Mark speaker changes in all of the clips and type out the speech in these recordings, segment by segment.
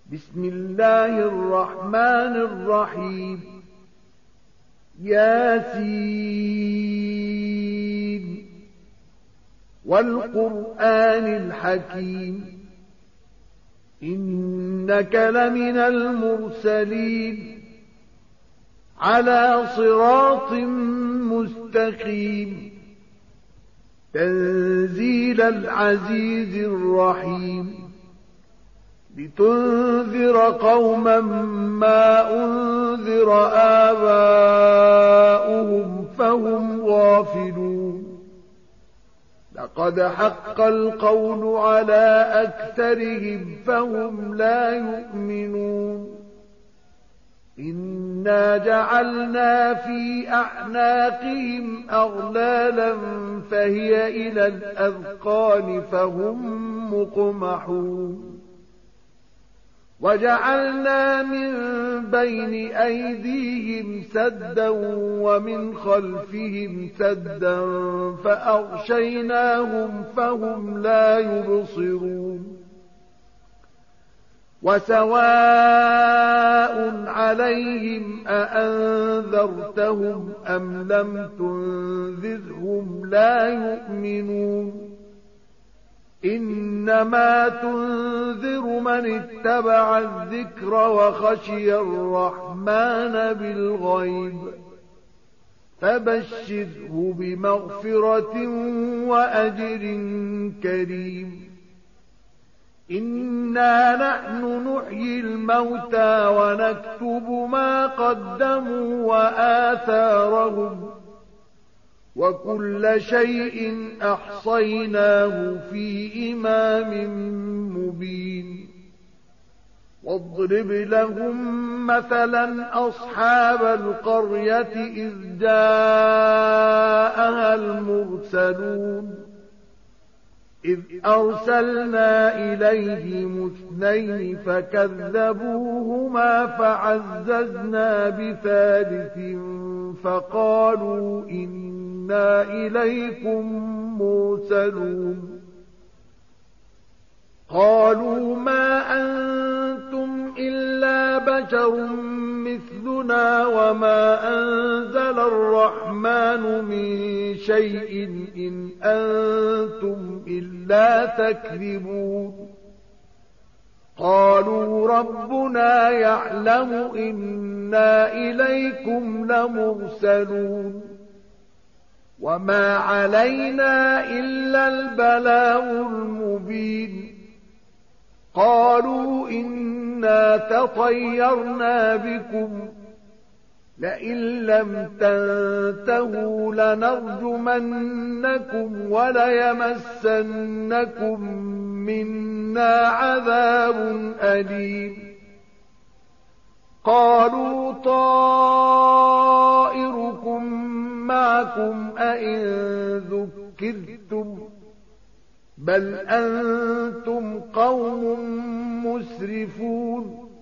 Speaker 1: بسم الله الرحمن الرحيم ياسين والقرآن الحكيم إنك لمن المرسلين على صراط مستقيم تنزيل العزيز الرحيم لتنذر قوما ما أنذر آباؤهم فهم غافلون لقد حق القول على أكثرهم فهم لا يؤمنون إنا جعلنا في أعناقهم أغلالا فهي إلى الأذقان فهم مقمحون وجعلنا من بين أيديهم سدا ومن خلفهم سدا فأغشيناهم فهم لا يبصرون وسواء عليهم أأنذرتهم أم لم تنذرهم لا يؤمنون إنما تنذر من اتبع الذكر وخشي الرحمن بالغيب فبشره بمغفرة وأجر كريم إنا نحن نحيي الموتى ونكتب ما قدموا وآثارهم وكل شيء أحصيناه في إمام مبين واضرب لهم مثلا أصحاب القرية إذ جاءها المرسلون إذ أرسلنا إليهم اثنين فكذبوهما فعززنا بثالث فقالوا إنا إليكم مرسلون قالوا ما أنتم إلا بشر مثلنا وما أنزل الرحمن من شيء إن أنتم إلا تكذبون قالوا ربنا يعلم إنا إليكم لمرسلون وما علينا إلا البلاغ المبين قالوا إنا تطيرنا بكم لئن لم تنتهوا لنرجمنكم وليمسنكم منا عذاب أليم قالوا طائركم معكم أئن ذكرتم بل أنتم قوم مسرفون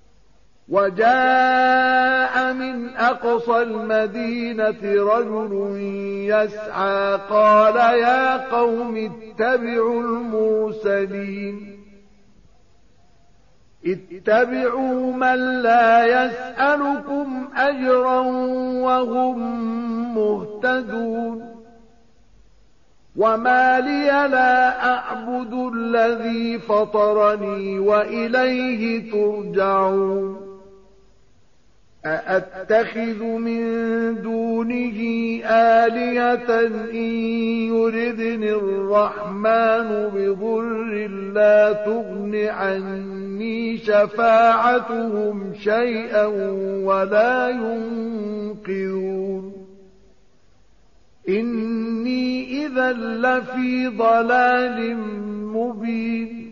Speaker 1: وجاء من أقصى المدينة رجل يسعى قال يا قوم اتبعوا المرسلين اتبعوا من لا يسألكم أجرا وهم مهتدون وما لي لا أعبد الذي فطرني وإليه ترجعون أأتخذ من دونه آلهة إن يردني الرحمن بضر لا تغن عني شفاعتهم شيئا ولا ينقذون إني إذا لفي ضلال مبين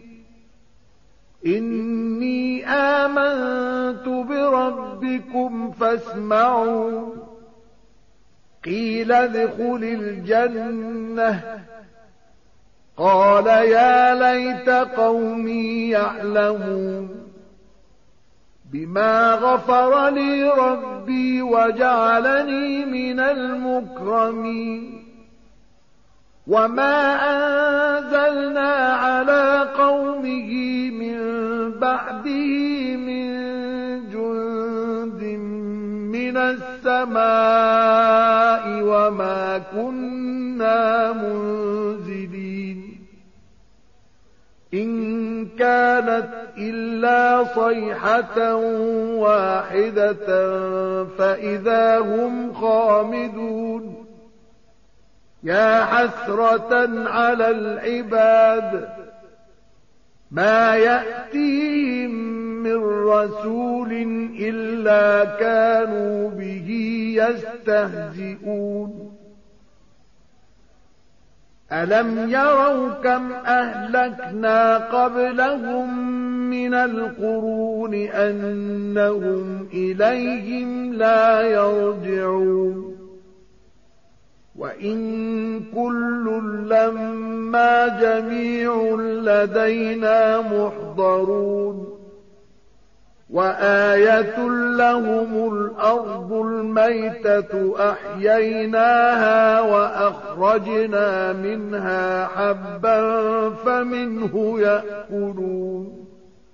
Speaker 1: إني آمنت بربكم فاسمعون قيل ادخل الجنة قال يا ليت قومي يعلمون بما غفر لي ربي وجعلني من المكرمين وما أنزلنا على قومه من بعده من جند من السماء وما كنا منزلين إن كانت إلا صيحة واحدة فإذا هم خامدون يا حسرة على العباد ما يأتيهم من رسول إلا كانوا به يستهزئون ألم يروا كم أهلكنا قبلهم من القرون أنهم إليهم لا يرجعون وإن كل لما جميع لدينا محضرون وآية لهم الأرض الميتة أحييناها وأخرجنا منها حبا فمنه يأكلون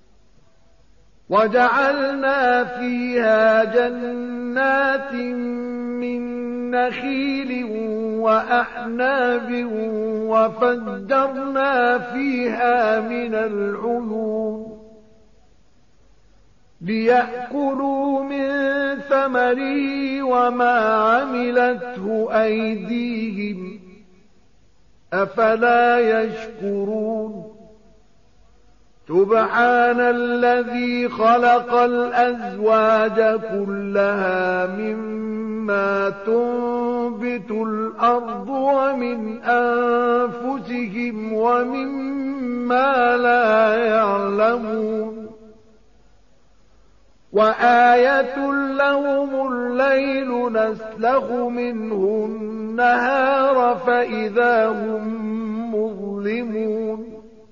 Speaker 1: وجعلنا فيها جنات من نخيل وأعناب وفجرنا فيها من العيون ليأكلوا من ثمره وما عملته أيديهم أفلا يشكرون سبحان الذي خلق الأزواج كلها مما تنبت الأرض ومن أنفسهم ومما لا يعلمون وآية لهم الليل نسلخ منه النهار فإذا هم مظلمون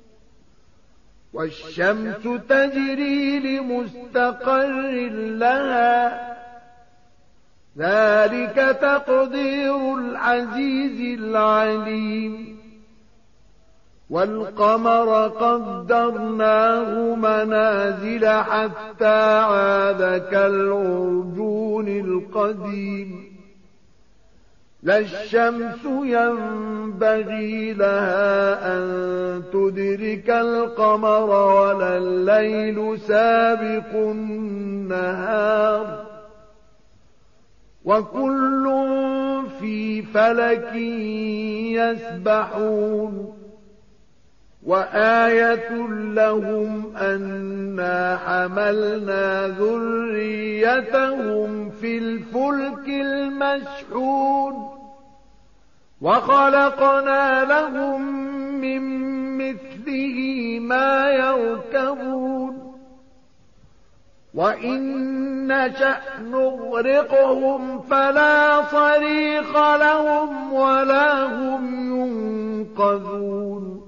Speaker 1: والشمس تجري لمستقر لها ذلك تقدير العزيز العليم والقمر قدرناه منازل حتى عاد كالعرجون القديم لا الشمس ينبغي لها أن تدرك القمر ولا الليل سابق النهار وكل في فلك يسبحون وآية لهم أنا حملنا ذريتهم في الفلك المشحون وخلقنا لهم من مثله ما يركبون وإن نشأ نغرقهم فلا صريخ لهم ولا هم ينقذون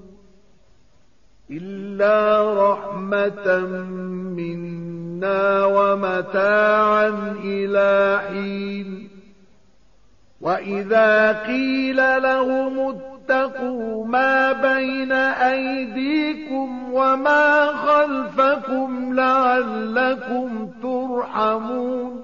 Speaker 1: إلا رحمة منا ومتاعا إلى حين وإذا قيل لهم اتقوا ما بين أيديكم وما خلفكم لعلكم ترحمون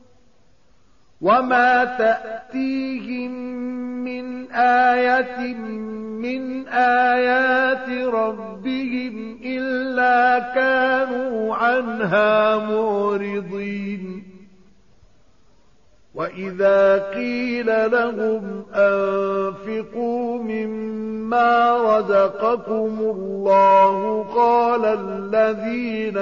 Speaker 1: وما تأتيهم من آية من آيات ربهم إلا كانوا عنها معرضين وإذا قيل لهم أنفقوا مما رزقكم الله قال الذين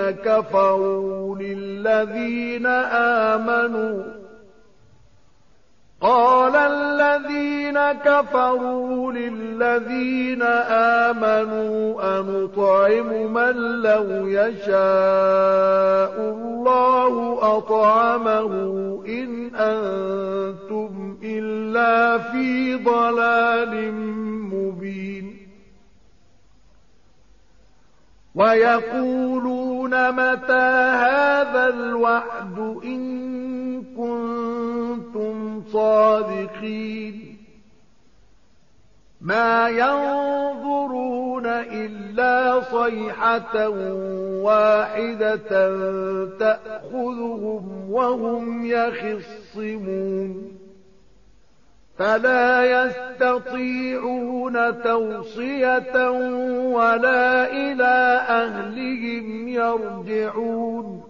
Speaker 1: كفروا للذين آمنوا أنطعم من لو يشاء الله أطعمه إن أنتم إلا في ضلال مبين ويقولون متى هذا الوعد إن كنتم صادقين ما ينظرون إلا صيحة واحدة تأخذهم وهم يخصمون فلا يستطيعون توصية ولا إلى أهلهم يرجعون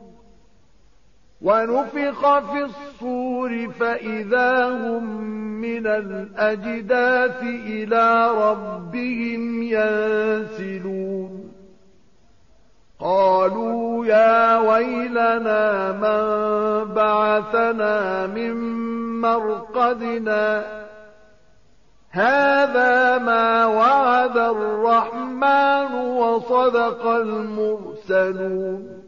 Speaker 1: ونفخ في الصور فإذا هم من الأجداث إلى ربهم ينسلون قالوا يا ويلنا من بعثنا من مرقدنا هذا ما وعد الرحمن وصدق المرسلون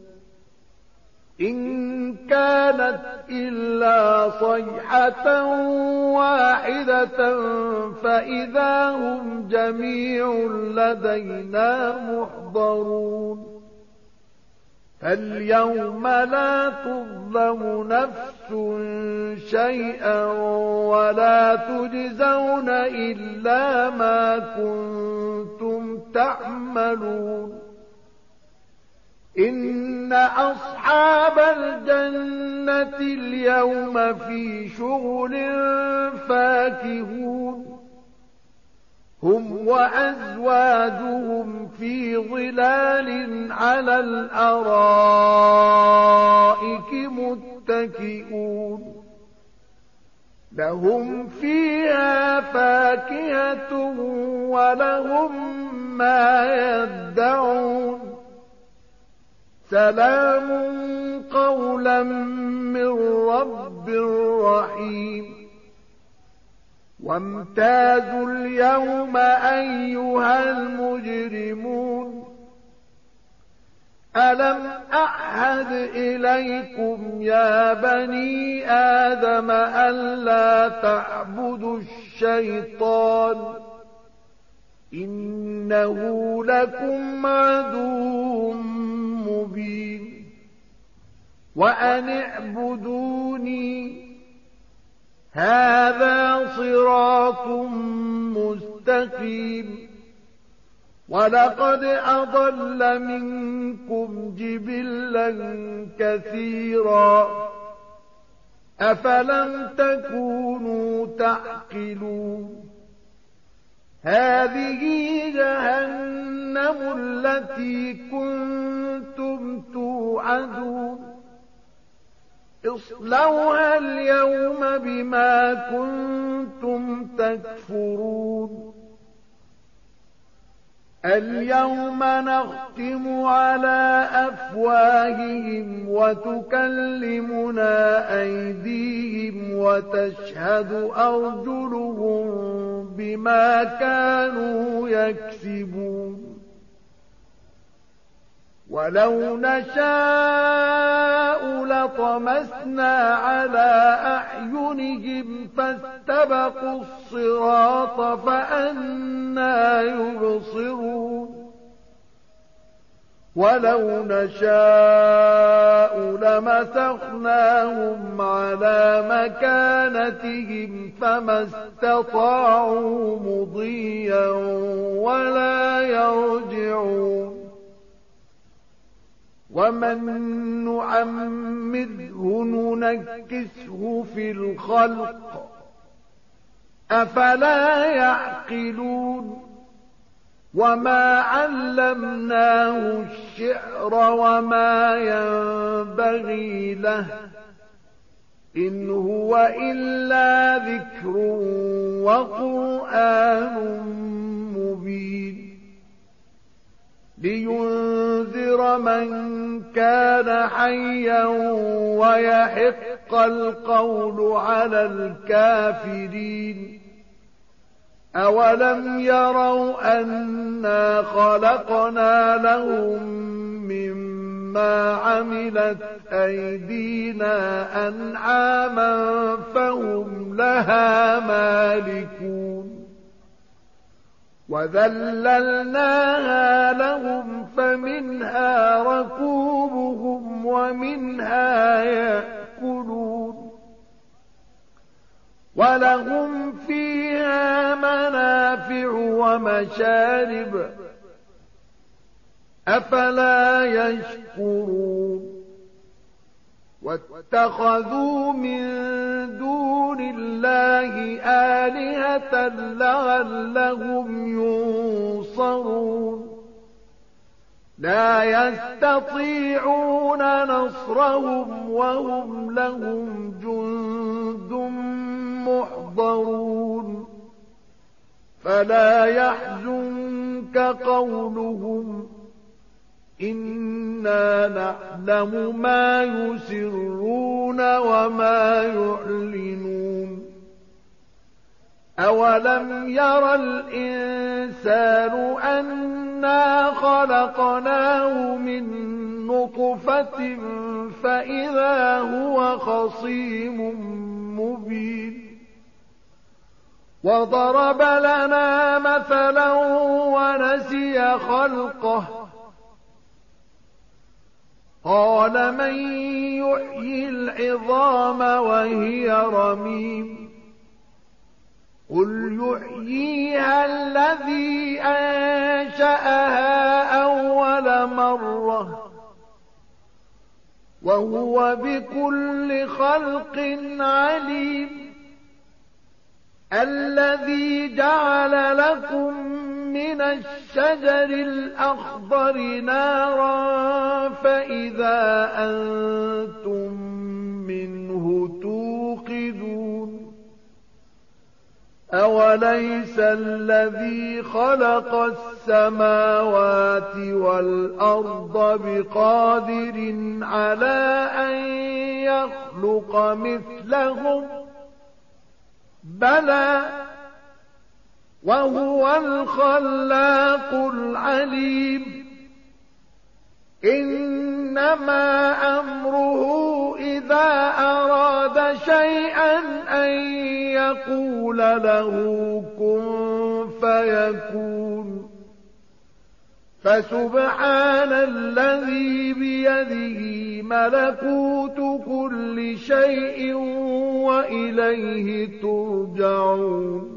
Speaker 1: إن كانت إلا صيحة واحدة فإذا هم جميع لدينا محضرون فاليوم لا تظلم نفس شيئا ولا تجزون إلا ما كنتم تعملون إن أصحاب الجنة اليوم في شغل فاكهون هم وأزواجهم في ظلال على الأرائك متكئون لهم فيها فاكهة ولهم ما يدعون سلام قولا من رب رحيم وامتازوا اليوم أيها المجرمون ألم أعهد إليكم يا بني آدم ألا تعبدوا الشيطان إنه لكم عدو مبين وأن اعبدوني هذا صراط مستقيم ولقد أضل منكم جبلا كثيرا أفلم تكونوا تعقلون هذه جهنم التي كنتم توعدون اصلوها اليوم بما كنتم تكفرون اليوم نختم على أفواههم وتكلمنا أيديهم وتشهد أرجلهم بما كانوا يكسبون ولو نشاء لطمسنا على أعينهم فاستبقوا الصراط فأنى يبصرون ولو نشاء لمسخناهم على مكانتهم فما استطاعوا مضيا ولا يرجعون ومن نعمره ننكسه في الخلق أفلا يعقلون وما علمناه الشعر وما ينبغي له إن هو إلا ذكر وقرآن مبين لينذر من كان حيا ويحق القول على الكافرين أولم يروا أنا خلقنا لهم مما عملت أيدينا أنعاما فهم لها مالكون وذللناها لهم فمنها ركوبهم ومنها يأكلون ولهم فيها منافع ومشارب أفلا يشكرون واتخذوا من دون الله آلهة لعلهم ينصرون لا يستطيعون نصرهم وهم لهم جند محضرون فلا يحزنك قولهم إنا نعلم ما يسرون وما يعلنون أولم ير الإنسان أنا خلقناه من نطفة فإذا هو خصيم مبين وضرب لنا مثلا ونسي خلقه قال من يحيي العظام وهي رميم قل يحييها الذي أنشأها أول مرة وهو بكل خلق عليم الذي جعل لكم من الشجر الأخضر نارا فإذا أنتم منه توقدون أوليس الذي خلق السماوات والأرض بقادر على أن يخلق مثلهم بلى وهو الخلاق العليم إنما أمره إذا أراد شيئا أن يقول له كن فيكون فسبحان الذي بيده ملكوت كل شيء وإليه ترجعون